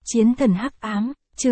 Chiến thần hắc ám, chương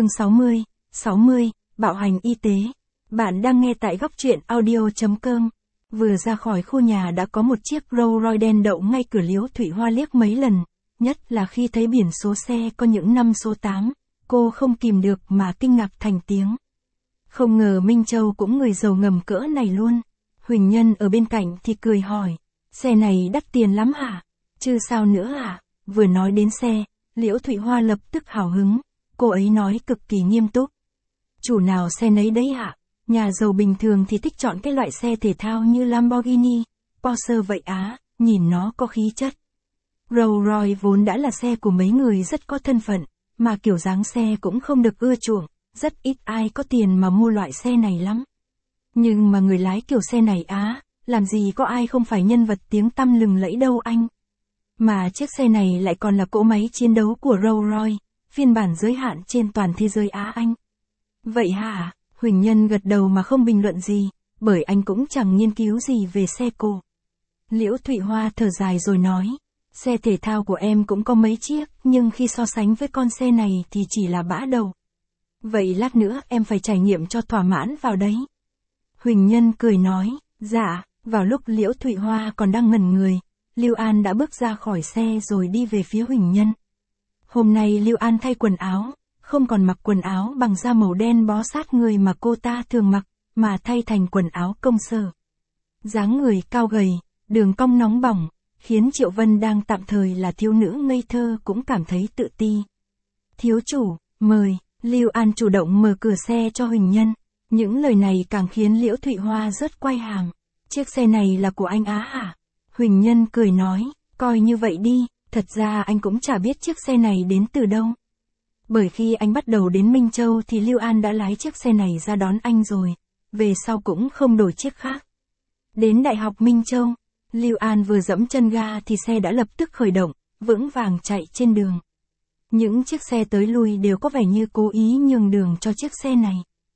60, bạo hành y tế. Bạn đang nghe tại góc truyện audio.com. Vừa ra khỏi khu nhà đã có một chiếc Rolls Royce đen đậu ngay cửa Liễu Thụy Hoa liếc mấy lần, nhất là khi thấy biển số xe có những năm số 8, cô không kìm được mà kinh ngạc thành tiếng. Không ngờ Minh Châu cũng người giàu ngầm cỡ này luôn. Huỳnh Nhân ở bên cạnh thì cười hỏi, xe này đắt tiền lắm hả? Chứ sao nữa hả? Vừa nói đến xe, Liễu Thụy Hoa lập tức hào hứng, cô ấy nói cực kỳ nghiêm túc. Chủ nào xe nấy đấy hả? Nhà giàu bình thường thì thích chọn cái loại xe thể thao như Lamborghini, Porsche vậy á, nhìn nó có khí chất. Rolls Royce vốn đã là xe của mấy người rất có thân phận, mà kiểu dáng xe cũng không được ưa chuộng, rất ít ai có tiền mà mua loại xe này lắm. Nhưng mà người lái kiểu xe này á, làm gì có ai không phải nhân vật tiếng tăm lừng lẫy đâu anh. Mà chiếc xe này lại còn là cỗ máy chiến đấu của Rolls Royce, phiên bản giới hạn trên toàn thế giới á anh. Vậy hả? Huỳnh Nhân gật đầu mà không bình luận gì, bởi anh cũng chẳng nghiên cứu gì về xe cộ. Liễu Thụy Hoa thở dài rồi nói, xe thể thao của em cũng có mấy chiếc, nhưng khi so sánh với con xe này thì chỉ là bã đầu. Vậy lát nữa em phải trải nghiệm cho thỏa mãn vào đấy. Huỳnh Nhân cười nói, dạ. Vào lúc Liễu Thụy Hoa còn đang ngẩn người, Lưu An đã bước ra khỏi xe rồi đi về phía Huỳnh Nhân. Hôm nay Lưu An thay quần áo, không còn mặc quần áo bằng da màu đen bó sát người mà cô ta thường mặc, mà thay thành quần áo công sở. Dáng người cao gầy, đường cong nóng bỏng, khiến Triệu Vân đang tạm thời là thiếu nữ ngây thơ cũng cảm thấy tự ti. Thiếu chủ, mời. Lưu An chủ động mở cửa xe cho Huỳnh Nhân. Những lời này càng khiến Liễu Thụy Hoa rớt quai hàm. Chiếc xe này là của anh á hả? Huỳnh Nhân cười nói, coi như vậy đi, thật ra anh cũng chả biết chiếc xe này đến từ đâu. Bởi khi anh bắt đầu đến Minh Châu thì Lưu An đã lái chiếc xe này ra đón anh rồi, về sau cũng không đổi chiếc khác. Đến Đại học Minh Châu, Lưu An vừa dẫm chân ga thì xe đã lập tức khởi động, vững vàng chạy trên đường. Những chiếc xe tới lui đều có vẻ như cố ý nhường đường cho chiếc xe này.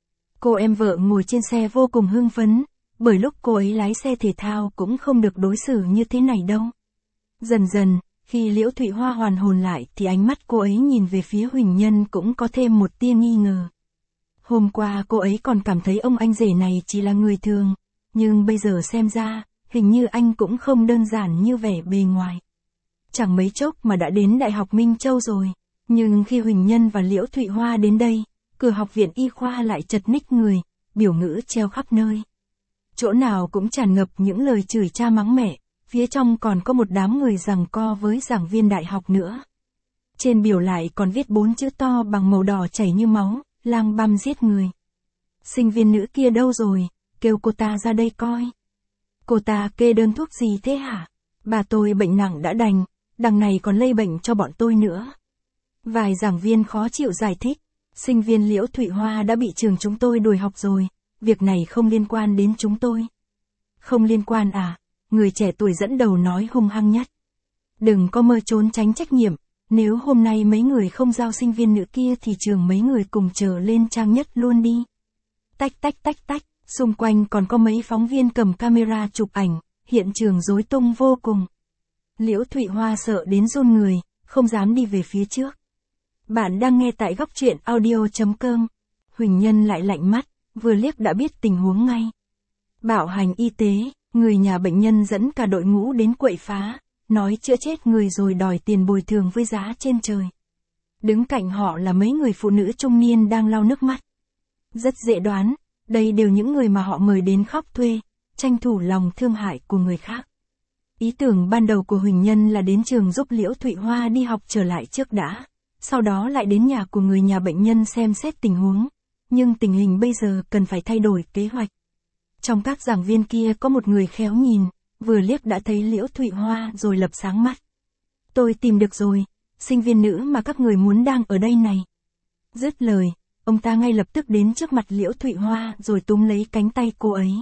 Cô em vợ ngồi trên xe vô cùng hưng phấn, bởi lúc cô ấy lái xe thể thao cũng không được đối xử như thế này đâu. Dần dần, khi Liễu Thụy Hoa hoàn hồn lại thì ánh mắt cô ấy nhìn về phía Huỳnh Nhân cũng có thêm một tia nghi ngờ. Hôm qua cô ấy còn cảm thấy ông anh rể này chỉ là người thường, nhưng bây giờ xem ra, hình như anh cũng không đơn giản như vẻ bề ngoài. Chẳng mấy chốc mà đã đến Đại học Minh Châu rồi, nhưng khi Huỳnh Nhân và Liễu Thụy Hoa đến đây, cửa học viện y khoa lại chật ních người, biểu ngữ treo khắp nơi. Chỗ nào cũng tràn ngập những lời chửi cha mắng mẹ, phía trong còn có một đám người giằng co với giảng viên đại học nữa. Trên biểu lại còn viết 4 chữ to bằng màu đỏ chảy như máu, lang băm giết người. Sinh viên nữ kia đâu rồi, kêu cô ta ra đây coi. Cô ta kê đơn thuốc gì thế hả? Bà tôi bệnh nặng đã đành, đằng này còn lây bệnh cho bọn tôi nữa. Vài giảng viên khó chịu giải thích, sinh viên Liễu Thụy Hoa đã bị trường chúng tôi đuổi học rồi, việc này không liên quan đến chúng tôi. Không liên quan à? Người trẻ tuổi dẫn đầu nói hung hăng nhất. Đừng có mơ trốn tránh trách nhiệm, nếu hôm nay mấy người không giao sinh viên nữ kia thì trường mấy người cùng trở lên trang nhất luôn đi. Tách tách tách tách, xung quanh còn có mấy phóng viên cầm camera chụp ảnh, hiện trường rối tung vô cùng. Liễu Thụy Hoa sợ đến run người, không dám đi về phía trước. Bạn đang nghe tại góc truyện audio.com. Huỳnh Nhân lại lạnh mắt, vừa liếc đã biết tình huống ngay. Bạo hành y tế, người nhà bệnh nhân dẫn cả đội ngũ đến quậy phá, nói chữa chết người rồi đòi tiền bồi thường với giá trên trời. Đứng cạnh họ là mấy người phụ nữ trung niên đang lau nước mắt. Rất dễ đoán, đây đều những người mà họ mời đến khóc thuê, tranh thủ lòng thương hại của người khác. Ý tưởng ban đầu của Huỳnh Nhân là đến trường giúp Liễu Thụy Hoa đi học trở lại trước đã, sau đó lại đến nhà của người nhà bệnh nhân xem xét tình huống. Nhưng tình hình bây giờ cần phải thay đổi kế hoạch. Trong các giảng viên kia có một người khéo nhìn, vừa liếc đã thấy Liễu Thụy Hoa rồi lập sáng mắt. Tôi tìm được rồi, sinh viên nữ mà các người muốn đang ở đây này. Dứt lời, ông ta ngay lập tức đến trước mặt Liễu Thụy Hoa rồi túm lấy cánh tay cô ấy.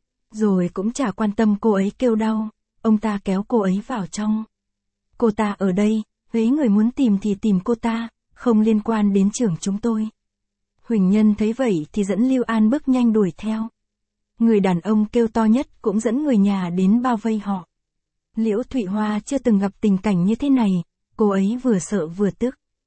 Rồi cũng chả quan tâm cô ấy kêu đau, ông ta kéo cô ấy vào trong. Cô ta ở đây, với người muốn tìm thì tìm cô ta, không liên quan đến trường chúng tôi. Huỳnh Nhân thấy vậy thì dẫn Lưu An bước nhanh đuổi theo. Người đàn ông kêu to nhất cũng dẫn người nhà đến bao vây họ. Liễu Thụy Hoa chưa từng gặp tình cảnh như thế này, cô ấy vừa sợ vừa tức.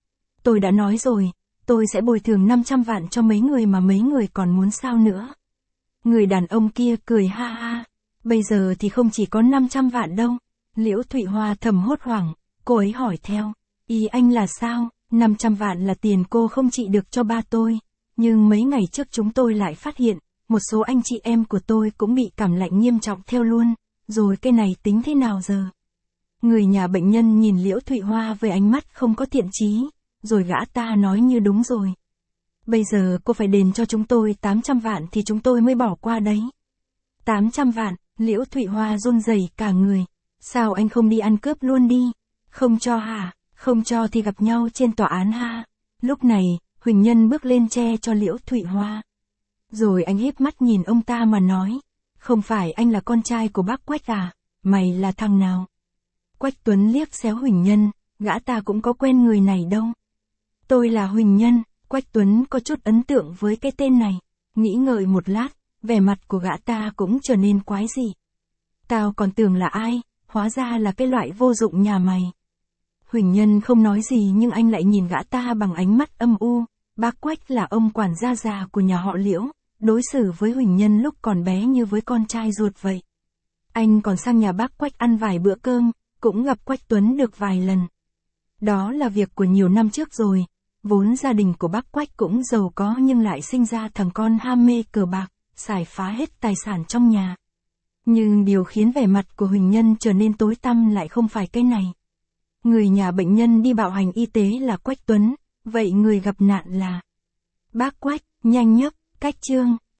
Tôi đã nói rồi, tôi sẽ bồi thường 500 vạn cho mấy người mà mấy người còn muốn sao nữa. Người đàn ông kia cười ha ha. Bây giờ thì không chỉ có 500 vạn đâu. Liễu Thụy Hoa thầm hốt hoảng, cô ấy hỏi theo. Ý anh là sao? 500 vạn là tiền cô không trị được cho ba tôi. Nhưng mấy ngày trước chúng tôi lại phát hiện, một số anh chị em của tôi cũng bị cảm lạnh nghiêm trọng theo luôn. Rồi cái này tính thế nào giờ? Người nhà bệnh nhân nhìn Liễu Thụy Hoa với ánh mắt không có thiện chí. Rồi gã ta nói như đúng rồi. Bây giờ cô phải đền cho chúng tôi 800 vạn thì chúng tôi mới bỏ qua đấy. 800 vạn, Liễu Thụy Hoa run rẩy cả người. Sao anh không đi ăn cướp luôn đi? Không cho hả? Không cho thì gặp nhau trên tòa án ha. Lúc này, Huỳnh Nhân bước lên che cho Liễu Thụy Hoa. Rồi anh híp mắt nhìn ông ta mà nói. Không phải anh là con trai của bác Quách à? Mày là thằng nào? Quách Tuấn liếc xéo Huỳnh Nhân, gã ta cũng có quen người này đâu. Tôi là Huỳnh Nhân. Quách Tuấn có chút ấn tượng với cái tên này. Nghĩ ngợi một lát, vẻ mặt của gã ta cũng trở nên quái dị. Tao còn tưởng là ai, hóa ra là cái loại vô dụng nhà mày. Huỳnh Nhân không nói gì nhưng anh lại nhìn gã ta bằng ánh mắt âm u. Bác Quách là ông quản gia già của nhà họ Liễu, đối xử với Huỳnh Nhân lúc còn bé như với con trai ruột vậy. Anh còn sang nhà bác Quách ăn vài bữa cơm, cũng gặp Quách Tuấn được vài lần. Đó là việc của nhiều năm trước rồi. Vốn gia đình của bác Quách cũng giàu có nhưng lại sinh ra thằng con ham mê cờ bạc, xài phá hết tài sản trong nhà. Nhưng điều khiến vẻ mặt của Huỳnh Nhân trở nên tối tăm lại không phải cái này. Người nhà bệnh nhân đi bạo hành y tế là Quách Tuấn, vậy người gặp nạn là bác Quách. Nhanh nhấc, cách chương.